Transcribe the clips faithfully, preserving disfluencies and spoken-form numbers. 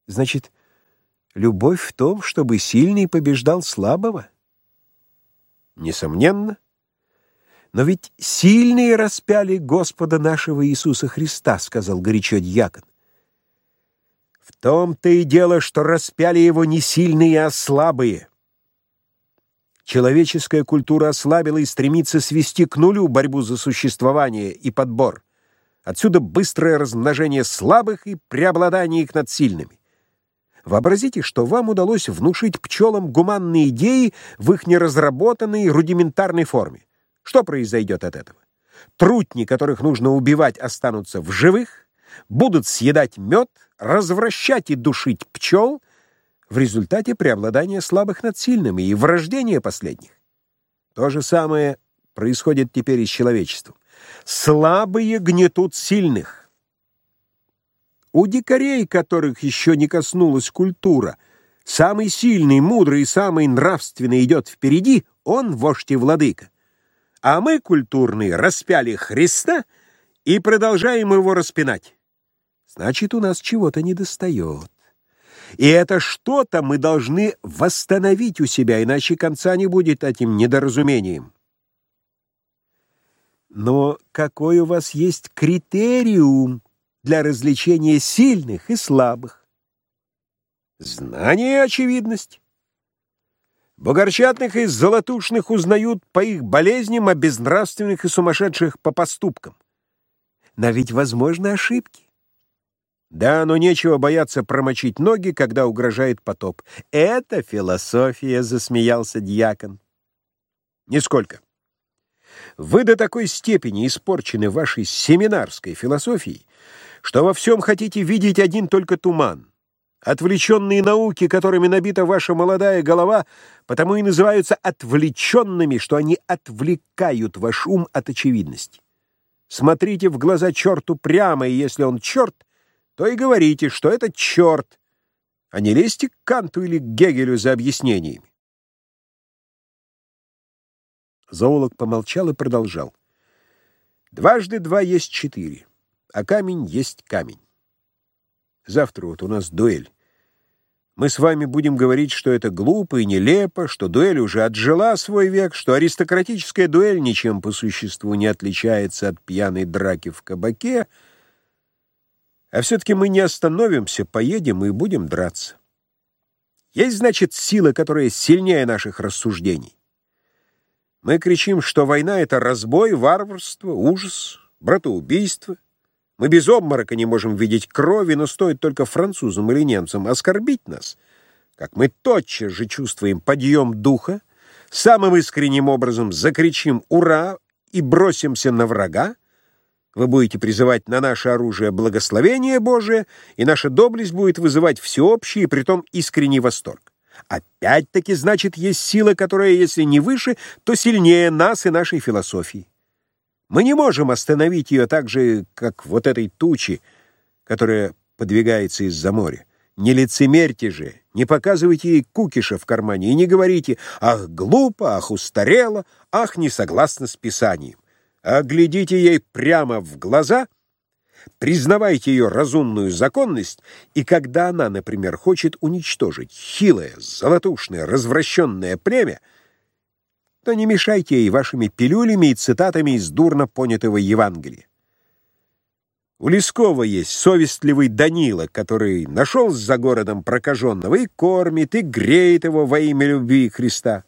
Значит, любовь в том, чтобы сильный побеждал слабого? Несомненно. Но ведь сильные распяли Господа нашего Иисуса Христа, сказал горячо дьякон. В том-то и дело, что распяли его не сильные, а слабые. Человеческая культура ослабила и стремится свести к нулю борьбу за существование и подбор. Отсюда быстрое размножение слабых и преобладание их над сильными. Вообразите, что вам удалось внушить пчелам гуманные идеи в их неразработанной рудиментарной форме. Что произойдет от этого? Трутни, которых нужно убивать, останутся в живых, будут съедать мед, развращать и душить пчел, в результате преобладания слабых над сильными и врождения последних. То же самое происходит теперь и с человечеством. Слабые гнетут сильных. У дикарей, которых еще не коснулась культура, самый сильный, мудрый и самый нравственный идет впереди, он вождь и владыка. А мы, культурные, распяли Христа и продолжаем его распинать. Значит, у нас чего-то недостает. И это что-то мы должны восстановить у себя, иначе конца не будет этим недоразумением. Но какой у вас есть критериум для развлечения сильных и слабых? Знание и очевидность. Бугорчатных и золотушных узнают по их болезням, а безнравственных и сумасшедших по поступкам. Но ведь возможны ошибки. Да, но нечего бояться промочить ноги, когда угрожает потоп. Это философия, засмеялся дьякон. Нисколько. Вы до такой степени испорчены вашей семинарской философией, что во всем хотите видеть один только туман. Отвлеченные науки, которыми набита ваша молодая голова, потому и называются отвлеченными, что они отвлекают ваш ум от очевидности. Смотрите в глаза черту прямо, и если он черт, то и говорите, что это черт, а не лезьте к Канту или к Гегелю за объяснениями. Зоолог помолчал и продолжал. Дважды два есть четыре, а камень есть камень. Завтра вот у нас дуэль. Мы с вами будем говорить, что это глупо и нелепо, что дуэль уже отжила свой век, что аристократическая дуэль ничем по существу не отличается от пьяной драки в кабаке, а все-таки мы не остановимся, поедем и будем драться. Есть, значит, сила, которая сильнее наших рассуждений. Мы кричим, что война — это разбой, варварство, ужас, братоубийство. Мы без обморока не можем видеть крови, но стоит только французам или немцам оскорбить нас, как мы тотчас же чувствуем подъем духа, самым искренним образом закричим «Ура!» и бросимся на врага. Вы будете призывать на наше оружие благословение Божие, и наша доблесть будет вызывать всеобщий и притом искренний восторг. Опять-таки, значит, есть сила, которая, если не выше, то сильнее нас и нашей философии. Мы не можем остановить ее так же, как вот этой тучи, которая подвигается из-за моря. Не лицемерьте же, не показывайте ей кукиша в кармане и не говорите «Ах, глупо, ах, устарело, ах, не согласно с Писанием». А глядите ей прямо в глаза, признавайте ее разумную законность, и когда она, например, хочет уничтожить хилое, золотушное, развращенное племя, то не мешайте ей вашими пилюлями и цитатами из дурно понятого Евангелия. У Лескова есть совестливый Данила, который нашел за городом прокаженного и кормит, и греет его во имя любви Христа.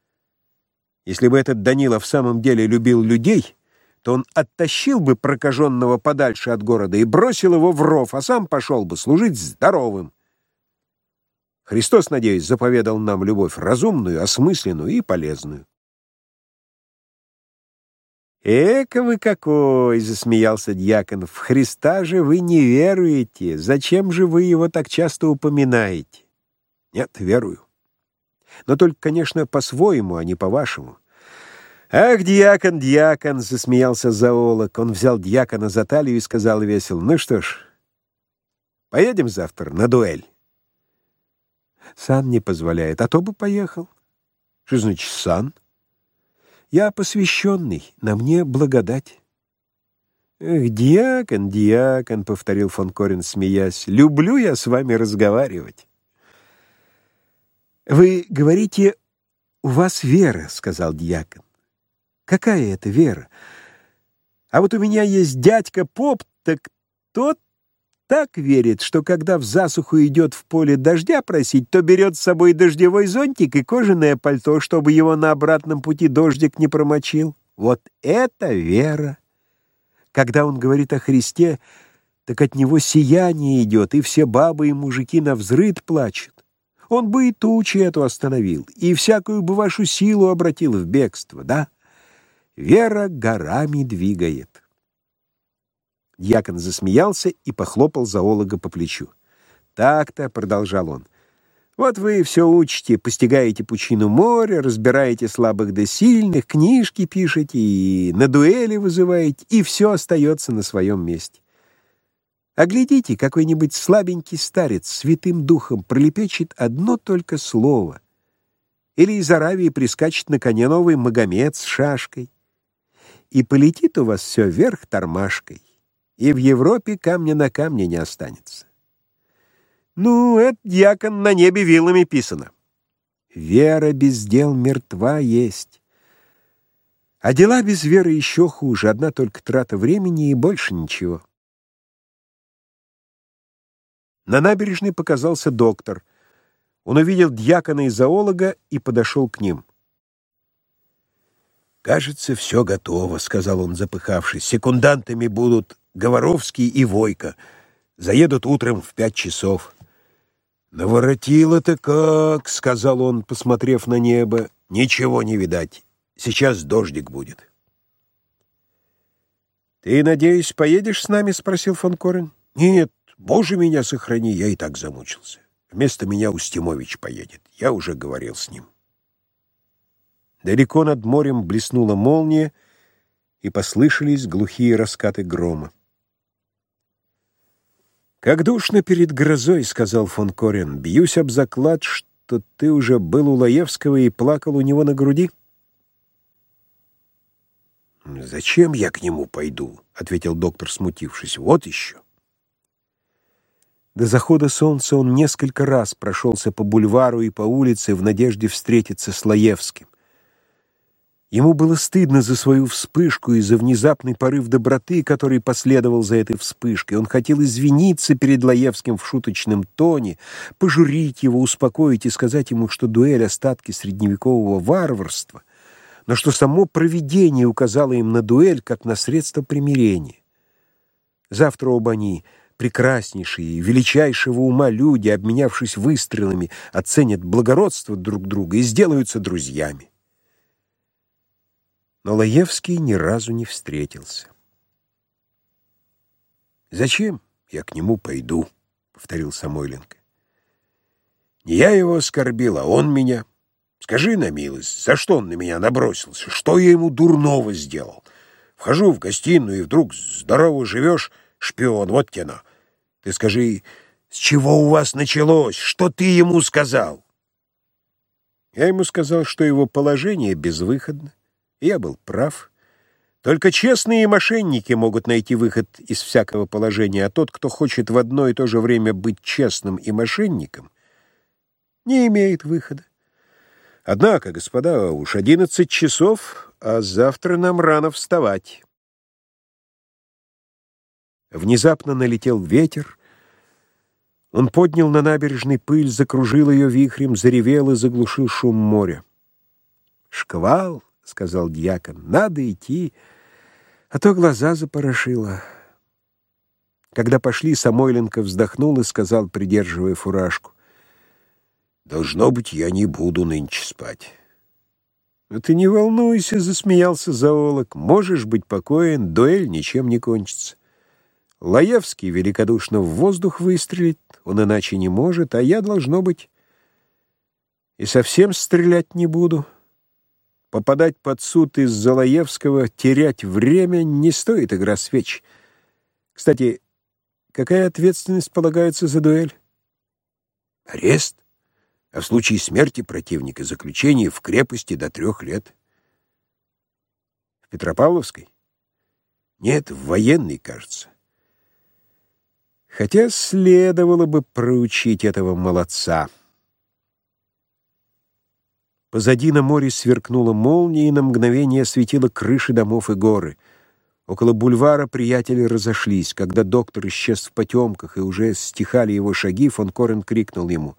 Если бы этот Данила в самом деле любил людей, то он оттащил бы прокаженного подальше от города и бросил его в ров, а сам пошел бы служить здоровым. Христос, надеюсь, заповедал нам любовь разумную, осмысленную и полезную. «Эка вы какой!» — засмеялся дьякон. «В Христа же вы не веруете. Зачем же вы его так часто упоминаете?» «Нет, верую. Но только, конечно, по-своему, а не по-вашему». «Ах, дьякон, дьякон!» — засмеялся зоолог. Он взял дьякона за талию и сказал весело: «Ну что ж, поедем завтра на дуэль?» «Сан не позволяет, а то бы поехал». «Что значит сан?» «Я посвященный, на мне благодать». «Эх, дьякон, дьякон», — повторил фон Корен, смеясь, — «люблю я с вами разговаривать». «Вы говорите, у вас вера», — сказал дьякон. «Какая это вера? А вот у меня есть дядька-поп, так тот так верит, что когда в засуху идет в поле дождя просить, то берет с собой дождевой зонтик и кожаное пальто, чтобы его на обратном пути дождик не промочил. Вот это вера! Когда он говорит о Христе, так от него сияние идет, и все бабы и мужики навзрыд плачут. Он бы и тучи эту остановил, и всякую бы вашу силу обратил в бегство, да? Вера горами двигает». Дьякон засмеялся и похлопал зоолога по плечу. «Так-то», — продолжал он, — «вот вы все учите, постигаете пучину моря, разбираете слабых да сильных, книжки пишете и на дуэли вызываете, и все остается на своем месте. А глядите, какой-нибудь слабенький старец святым духом пролепечет одно только слово, или из Аравии прискачет на коне новый Магомед с шашкой, и полетит у вас все вверх тормашкой, и в Европе камня на камне не останется. Ну, это, дьякон, на небе вилами писано. Вера без дел мертва есть. А дела без веры еще хуже, одна только трата времени и больше ничего». На набережной показался доктор. Он увидел дьякона и зоолога и подошел к ним. «Кажется, все готово», — сказал он, запыхавшись. «Секундантами будут Говоровский и Войко. Заедут утром в пять часов». «Наворотило-то как», — сказал он, посмотрев на небо. «Ничего не видать. Сейчас дождик будет». «Ты, надеюсь, поедешь с нами?» — спросил фон Корен. «Нет, Боже меня сохрани, я и так замучился. Вместо меня Устимович поедет. Я уже говорил с ним». Далеко над морем блеснула молния, и послышались глухие раскаты грома. «Как душно перед грозой», — сказал фон Корен. «Бьюсь об заклад, что ты уже был у Лаевского и плакал у него на груди». «Зачем я к нему пойду?» — ответил доктор, смутившись. «Вот еще». До захода солнца он несколько раз прошелся по бульвару и по улице в надежде встретиться с Лаевским. Ему было стыдно за свою вспышку и за внезапный порыв доброты, который последовал за этой вспышкой. Он хотел извиниться перед Лаевским в шуточном тоне, пожурить его, успокоить и сказать ему, что дуэль — остатки средневекового варварства, но что само провидение указало им на дуэль как на средство примирения. Завтра оба они, прекраснейшие, величайшего ума люди, обменявшись выстрелами, оценят благородство друг друга и сделаются друзьями. Но Лаевский ни разу не встретился. «Зачем я к нему пойду?» — повторил Самойленко. «Не я его оскорбил, а он меня. Скажи на милость, за что он на меня набросился? Что я ему дурного сделал? Вхожу в гостиную, и вдруг здорово живешь, шпион, вот тяна. Ты скажи, с чего у вас началось? Что ты ему сказал?» Я ему сказал, что его положение безвыходно. Я был прав. Только честные мошенники могут найти выход из всякого положения, а тот, кто хочет в одно и то же время быть честным и мошенником, не имеет выхода. Однако, господа, уж одиннадцать часов, а завтра нам рано вставать. Внезапно налетел ветер. Он поднял на набережной пыль, закружил ее вихрем, заревел и заглушил шум моря. «Шквал», — сказал дьякон, — «надо идти, а то глаза запорошило». Когда пошли, Самойленко вздохнул и сказал, придерживая фуражку: «Должно быть, я не буду нынче спать». «Ну ты не волнуйся», — засмеялся зоолог, — «можешь быть покоен, дуэль ничем не кончится. Лаевский великодушно в воздух выстрелит, он иначе не может, а я, должно быть, и совсем стрелять не буду. Попадать под суд из-за Лаевского, терять время — не стоит игра свеч. Кстати, какая ответственность полагается за дуэль?» «Арест, а в случае смерти противника заключение в крепости до трех лет». «В Петропавловской?» Нет, военный, кажется. Хотя следовало бы проучить этого молодца. Позади на море сверкнула молния, и на мгновение осветила крыши домов и горы. Около бульвара приятели разошлись. Когда доктор исчез в потемках, и уже стихали его шаги, фон Корен крикнул ему: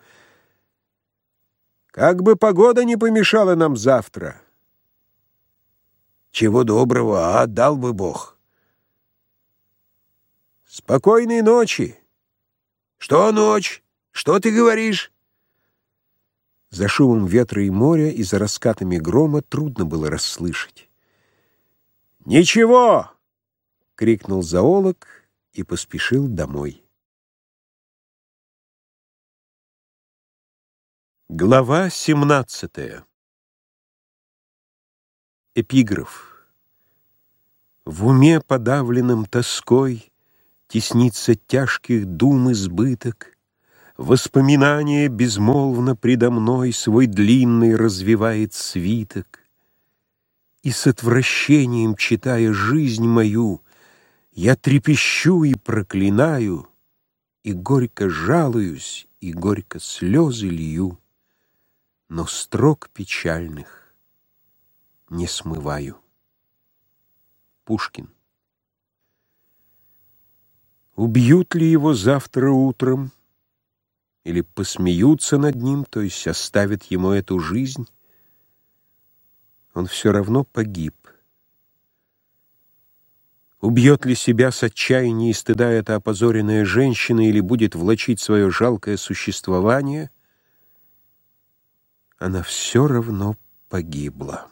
«Как бы погода не помешала нам завтра!» «Чего доброго, а дал бы Бог!» «Спокойной ночи!» «Что ночь? Что ты говоришь?» За шумом ветра и моря и за раскатами грома трудно было расслышать. «Ничего!» — крикнул зоолог и поспешил домой. Глава семнадцатая. Эпиграф. В уме, подавленном тоской, теснится тяжких дум избыток, воспоминание безмолвно предо мной свой длинный развивает свиток. И с отвращением, читая жизнь мою, я трепещу и проклинаю, и горько жалуюсь, и горько слезы лью, но строк печальных не смываю. Пушкин. Убьют ли его завтра утром, или посмеются над ним, то есть оставят ему эту жизнь, он все равно погиб. Убьет ли себя с отчаяния и стыда эта опозоренная женщина, или будет влачить свое жалкое существование, она все равно погибла.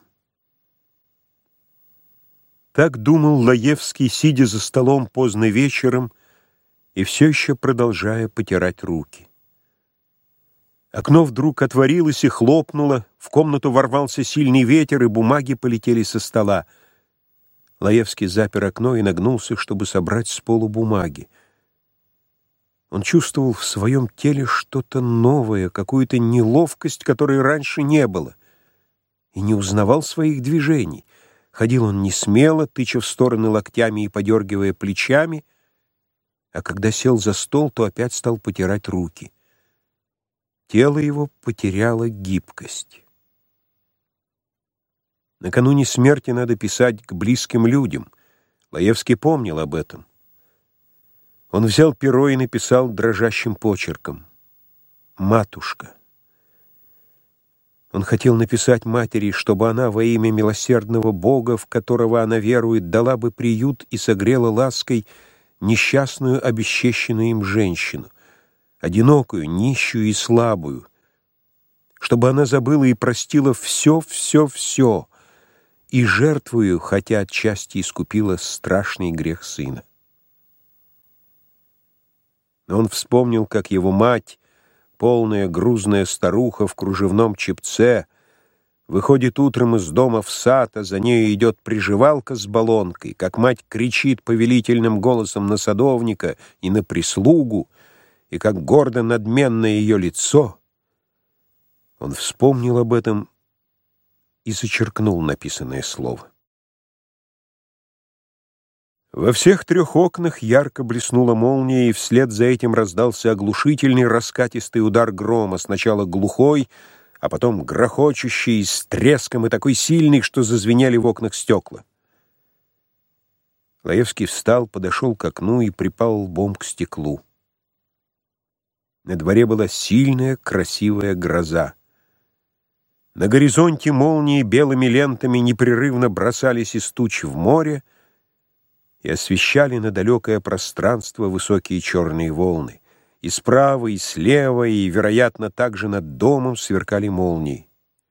Так думал Лаевский, сидя за столом поздно вечером и все еще продолжая потирать руки. Окно вдруг отворилось и хлопнуло, в комнату ворвался сильный ветер, и бумаги полетели со стола. Лаевский запер окно и нагнулся, чтобы собрать с полу бумаги. Он чувствовал в своем теле что-то новое, какую-то неловкость, которой раньше не было, и не узнавал своих движений. Ходил он несмело, тыча в стороны локтями и подергивая плечами, а когда сел за стол, то опять стал потирать руки. Тело его потеряло гибкость. Накануне смерти надо писать к близким людям. Лаевский помнил об этом. Он взял перо и написал дрожащим почерком: «Матушка». Он хотел написать матери, чтобы она во имя милосердного Бога, в которого она верует, дала бы приют и согрела лаской несчастную, обесчещенную им женщину, одинокую, нищую и слабую, чтобы она забыла и простила все, все, все, и жертвою, хотя отчасти искупила страшный грех сына. Но он вспомнил, как его мать, полная грузная старуха в кружевном чепце, выходит утром из дома в сад, а за нею идет приживалка с баллонкой, как мать кричит повелительным голосом на садовника и на прислугу, и как гордо надменно ее лицо. Он вспомнил об этом и зачеркнул написанное слово. Во всех трех окнах ярко блеснула молния, и вслед за этим раздался оглушительный раскатистый удар грома, сначала глухой, а потом грохочущий, с треском и такой сильный, что зазвенели в окнах стекла. Лаевский встал, подошел к окну и припал лбом к стеклу. На дворе была сильная, красивая гроза. На горизонте молнии белыми лентами непрерывно бросались из туч в море и освещали на далекое пространство высокие черные волны. И справа, и слева, и, вероятно, также над домом сверкали молнии.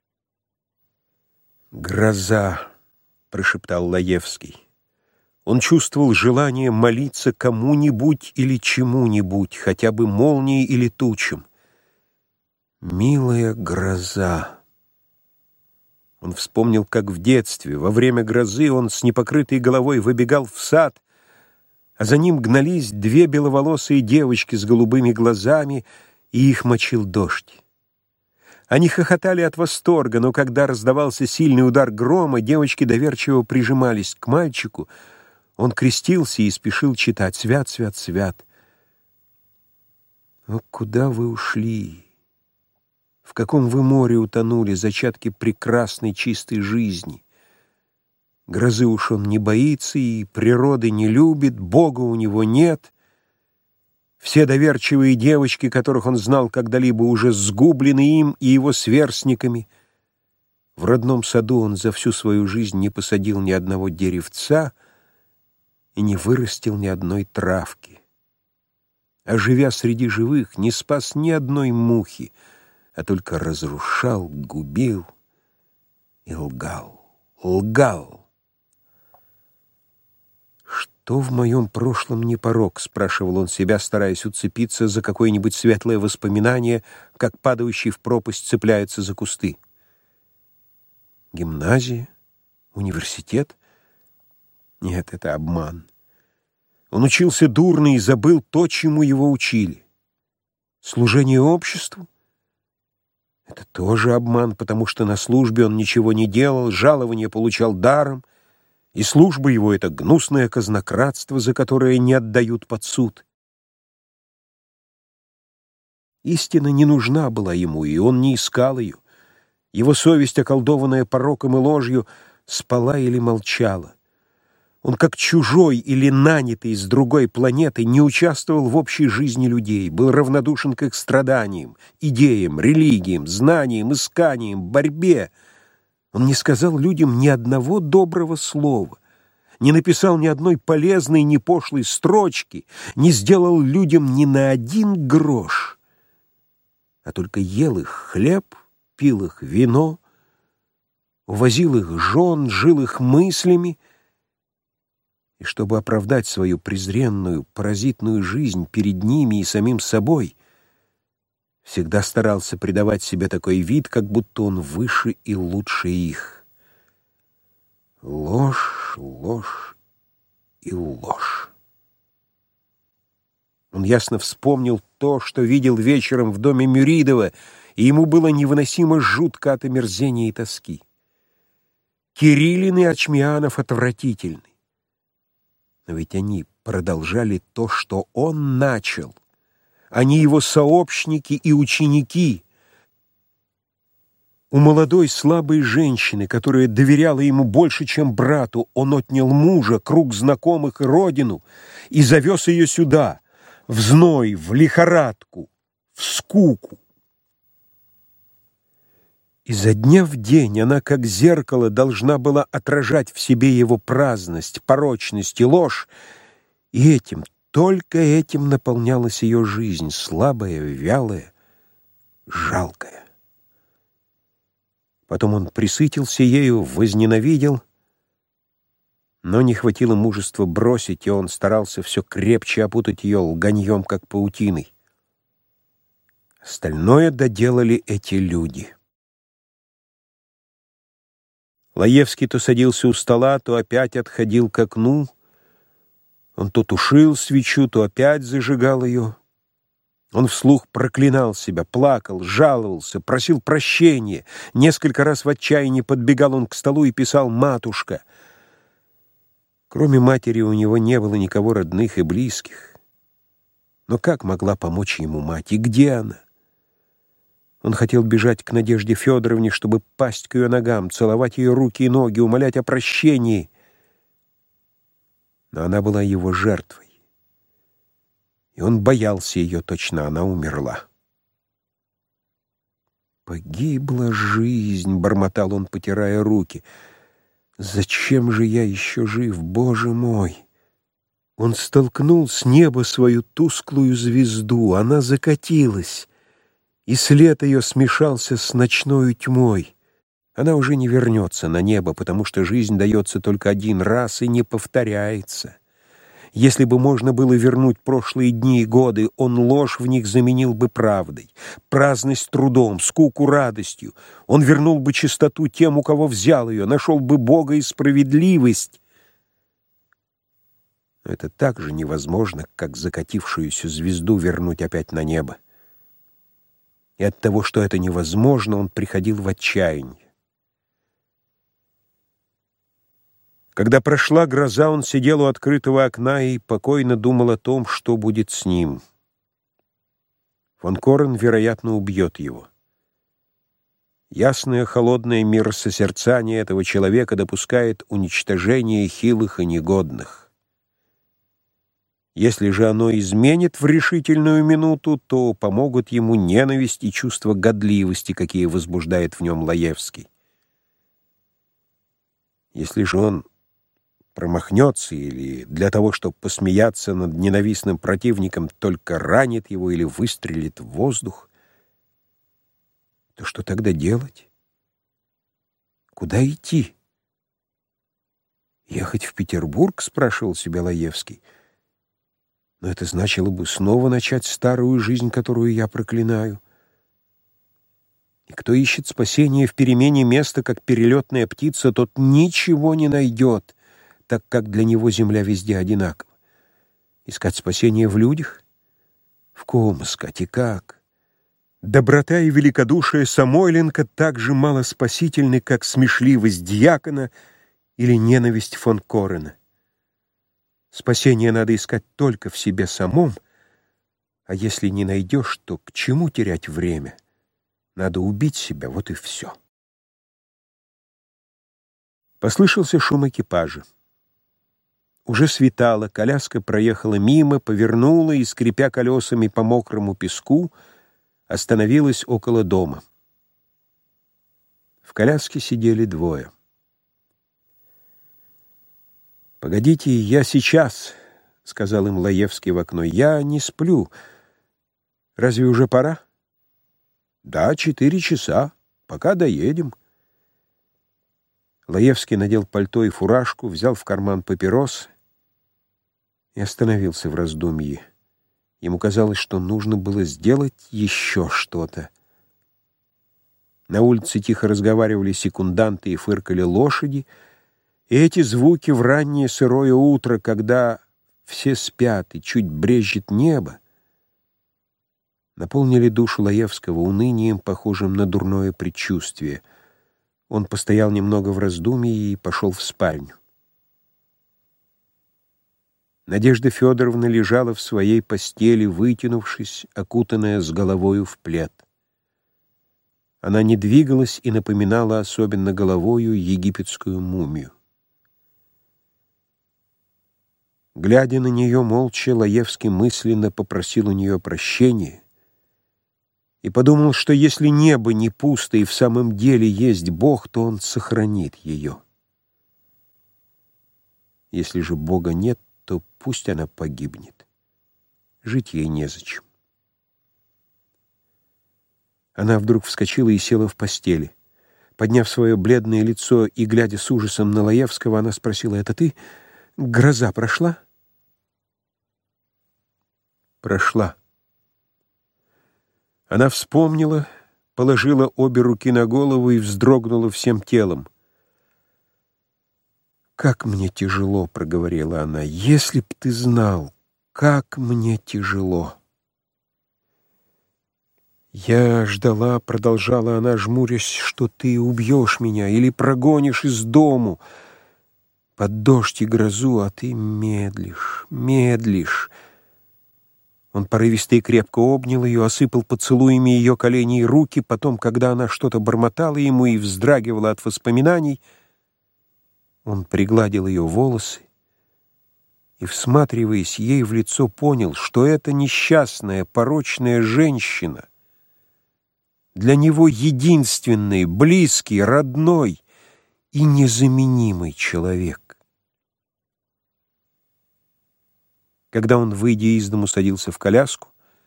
«Гроза!» — прошептал Лаевский. Он чувствовал желание молиться кому-нибудь или чему-нибудь, хотя бы молнии или тучам. «Милая гроза!» Он вспомнил, как в детстве, во время грозы, он с непокрытой головой выбегал в сад, а за ним гнались две беловолосые девочки с голубыми глазами, и их мочил дождь. Они хохотали от восторга, но когда раздавался сильный удар грома, девочки доверчиво прижимались к мальчику. Он крестился и спешил читать: «Свят, свят, свят». Но куда вы ушли? В каком вы море утонули, зачатки прекрасной чистой жизни? Грозы уж он не боится и природы не любит, Бога у него нет. Все доверчивые девочки, которых он знал когда-либо, уже сгублены им и его сверстниками. В родном саду он за всю свою жизнь не посадил ни одного деревца и не вырастил ни одной травки. А живя среди живых, не спас ни одной мухи, а только разрушал, губил и лгал, лгал. «Что в моем прошлом не порок?» — спрашивал он себя, стараясь уцепиться за какое-нибудь светлое воспоминание, как падающий в пропасть цепляется за кусты. Гимназия? Университет? Нет, это обман. Он учился дурно и забыл то, чему его учили. Служение обществу? Это тоже обман, потому что на службе он ничего не делал, жалование получал даром, и служба его — это гнусное казнократство, за которое не отдают под суд. Истина не нужна была ему, и он не искал ее. Его совесть, околдованная пороком и ложью, спала или молчала. Он, как чужой или нанятый с другой планеты, не участвовал в общей жизни людей, был равнодушен к их страданиям, идеям, религиям, знаниям, исканиям, борьбе. Он не сказал людям ни одного доброго слова, не написал ни одной полезной, ни пошлой строчки, не сделал людям ни на один грош, а только ел их хлеб, пил их вино, увозил их жен, жил их мыслями, и чтобы оправдать свою презренную, паразитную жизнь перед ними и самим собой, всегда старался придавать себе такой вид, как будто он выше и лучше их. Ложь, ложь и ложь. Он ясно вспомнил то, что видел вечером в доме Мюридова, и ему было невыносимо жутко от омерзения и тоски. Кириллин и Очмианов отвратительны. Но ведь они продолжали то, что он начал. Они его сообщники и ученики. У молодой слабой женщины, которая доверяла ему больше, чем брату, он отнял мужа, круг знакомых и родину, и завез ее сюда, в зной, в лихорадку, в скуку. Изо дня в день она, как зеркало, должна была отражать в себе его праздность, порочность и ложь, и этим, только этим наполнялась ее жизнь, слабая, вялая, жалкая. Потом он пресытился ею, возненавидел, но не хватило мужества бросить, и он старался все крепче опутать ее лганьем, как паутиной. Остальное доделали эти люди. Лаевский то садился у стола, то опять отходил к окну. Он то тушил свечу, то опять зажигал ее. Он вслух проклинал себя, плакал, жаловался, просил прощения. Несколько раз в отчаянии подбегал он к столу и писал «Матушка». Кроме матери у него не было никого родных и близких. Но как могла помочь ему мать, и где она? Он хотел бежать к Надежде Федоровне, чтобы пасть к ее ногам, целовать ее руки и ноги, умолять о прощении. Но она была его жертвой. И он боялся ее, точно она умерла. «Погибла жизнь», — бормотал он, потирая руки. «Зачем же я еще жив, Боже мой?» Он столкнул с неба свою тусклую звезду, она закатилась, и след ее смешался с ночною тьмой. Она уже не вернется на небо, потому что жизнь дается только один раз и не повторяется. Если бы можно было вернуть прошлые дни и годы, он ложь в них заменил бы правдой, праздность трудом, скуку радостью. Он вернул бы чистоту тем, у кого взял ее, нашел бы Бога и справедливость. Но это так же невозможно, как закатившуюся звезду вернуть опять на небо. И от того, что это невозможно, он приходил в отчаяние. Когда прошла гроза, он сидел у открытого окна и покойно думал о том, что будет с ним. Фон Корен, вероятно, убьет его. Ясное, холодное миросозерцание этого человека допускает уничтожение хилых и негодных. Если же оно изменит в решительную минуту, то помогут ему ненависть и чувство годливости, какие возбуждает в нем Лаевский. Если же он промахнется или для того, чтобы посмеяться над ненавистным противником, только ранит его или выстрелит в воздух, то что тогда делать? Куда идти? Ехать в Петербург, спрашивал себя Лаевский. Но это значило бы снова начать старую жизнь, которую я проклинаю. И кто ищет спасения в перемене места, как перелетная птица, тот ничего не найдет, так как для него земля везде одинакова. Искать спасение в людях? В ком искать и как? Доброта и великодушие Самойленко так же мало спасительны, как смешливость дьякона или ненависть фон Корена. Спасение надо искать только в себе самом, а если не найдешь, то к чему терять время? Надо убить себя, вот и все. Послышался шум экипажа. Уже светало, коляска проехала мимо, повернула и, скрипя колесами по мокрому песку, остановилась около дома. В коляске сидели двое. «Погодите, я сейчас», — сказал им Лаевский в окно. «Я не сплю. Разве уже пора?» «Да, четыре часа. Пока доедем». Лаевский надел пальто и фуражку, взял в карман папирос и остановился в раздумье. Ему казалось, что нужно было сделать еще что-то. На улице тихо разговаривали секунданты и фыркали лошади, и эти звуки в раннее сырое утро, когда все спят и чуть брезжит небо, наполнили душу Лаевского унынием, похожим на дурное предчувствие. Он постоял немного в раздумье и пошел в спальню. Надежда Федоровна лежала в своей постели, вытянувшись, окутанная с головою в плед. Она не двигалась и напоминала особенно головою египетскую мумию. Глядя на нее молча, Лаевский мысленно попросил у нее прощения и подумал, что если небо не пусто и в самом деле есть Бог, то Он сохранит ее. Если же Бога нет, то пусть она погибнет. Жить ей незачем. Она вдруг вскочила и села в постели. Подняв свое бледное лицо и глядя с ужасом на Лаевского, она спросила: «Это ты? Гроза прошла?» «Прошла». Она вспомнила, положила обе руки на голову и вздрогнула всем телом. «Как мне тяжело», — проговорила она, — «если б ты знал, как мне тяжело». «Я ждала», — продолжала она, жмурясь, — «что ты убьешь меня или прогонишь из дому под дождь и грозу, а ты медлишь, медлишь». Он порывисто и крепко обнял ее, осыпал поцелуями ее колени и руки, потом, когда она что-то бормотала ему и вздрагивала от воспоминаний, он пригладил ее волосы и, всматриваясь ей в лицо, понял, что эта несчастная, порочная женщина для него единственный, близкий, родной и незаменимый человек. Когда он, выйдя из дому, садился в коляску,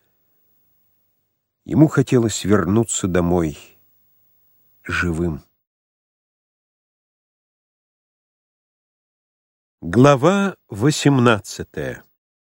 ему хотелось вернуться домой живым. Глава восемнадцатая.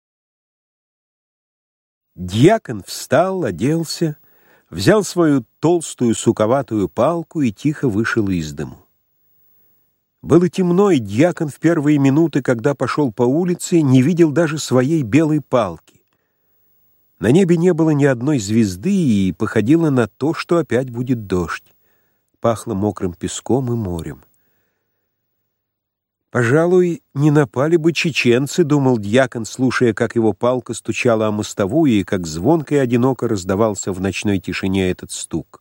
Дьякон встал, оделся, взял свою толстую суковатую палку и тихо вышел из дому. Было темно, и дьякон в первые минуты, когда пошел по улице, не видел даже своей белой палки. На небе не было ни одной звезды, и походило на то, что опять будет дождь. Пахло мокрым песком и морем. «Пожалуй, не напали бы чеченцы», — думал дьякон, слушая, как его палка стучала о мостовую и как звонко и одиноко раздавался в ночной тишине этот стук.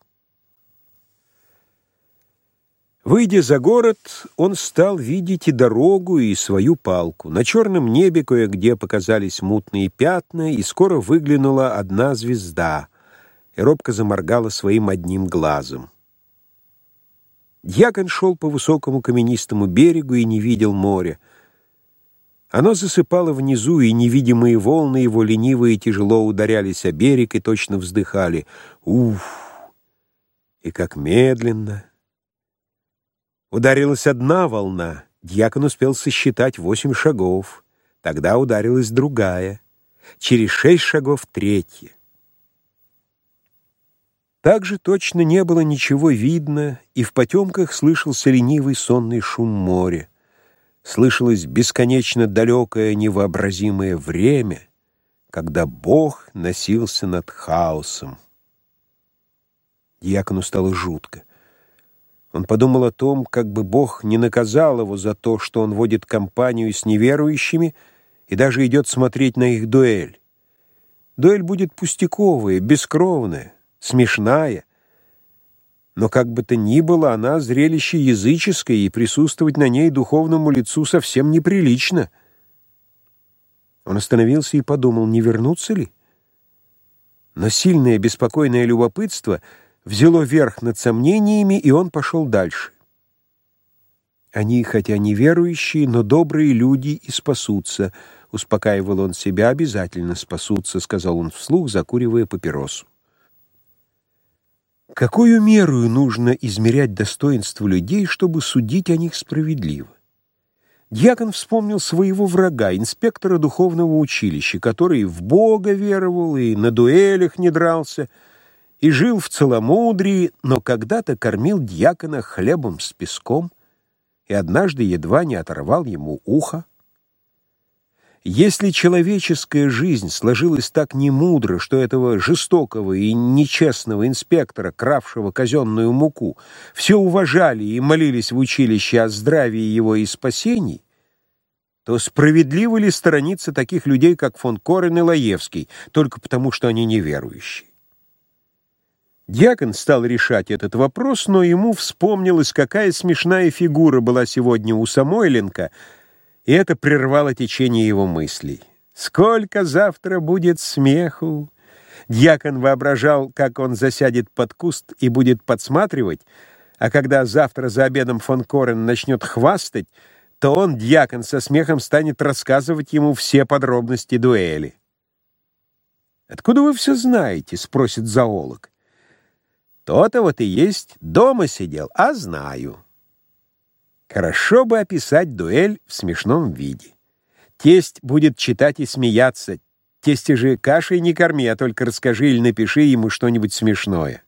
Выйдя за город, он стал видеть и дорогу, и свою палку. На черном небе кое-где показались мутные пятна, и скоро выглянула одна звезда, и робко заморгала своим одним глазом. Дьякон шел по высокому каменистому берегу и не видел моря. Оно засыпало внизу, и невидимые волны его лениво и тяжело ударялись о берег и точно вздыхали. Уф! И как медленно! Ударилась одна волна, дьякон успел сосчитать восемь шагов. Тогда ударилась другая, через шесть шагов третья. Также точно не было ничего видно, и в потемках слышался ленивый сонный шум моря. Слышалось бесконечно далекое невообразимое время, когда Бог носился над хаосом. Дьякону стало жутко. Он подумал о том, как бы Бог не наказал его за то, что он водит компанию с неверующими и даже идет смотреть на их дуэль. Дуэль будет пустяковая, бескровная, смешная, но как бы то ни было, она зрелище языческое, и присутствовать на ней духовному лицу совсем неприлично. Он остановился и подумал, не вернуться ли? Но сильное беспокойное любопытство взяло верх над сомнениями, и он пошел дальше. «Они, хотя неверующие, но добрые люди и спасутся», — успокаивал он себя, — «обязательно спасутся», — сказал он вслух, закуривая папиросу. Какую меру нужно измерять достоинство людей, чтобы судить о них справедливо? Дьякон вспомнил своего врага, инспектора духовного училища, который в Бога веровал и на дуэлях не дрался, и жил в целомудрии, но когда-то кормил дьякона хлебом с песком и однажды едва не оторвал ему ухо. Если человеческая жизнь сложилась так немудро, что этого жестокого и нечестного инспектора, кравшего казенную муку, все уважали и молились в училище о здравии его и спасении, то справедливо ли сторониться таких людей, как фон Корен и Лаевский, только потому, что они неверующие? Дьякон стал решать этот вопрос, но ему вспомнилось, какая смешная фигура была сегодня у Самойленко, и это прервало течение его мыслей. «Сколько завтра будет смеху!» Дьякон воображал, как он засядет под куст и будет подсматривать, а когда завтра за обедом фон Корен начнет хвастать, то он, дьякон, со смехом станет рассказывать ему все подробности дуэли. «Откуда вы все знаете?» — спросит зоолог. «То-то вот и есть. Дома сидел, а знаю». Хорошо бы описать дуэль в смешном виде. Тесть будет читать и смеяться. Тесте же кашей не корми, а только расскажи или напиши ему что-нибудь смешное.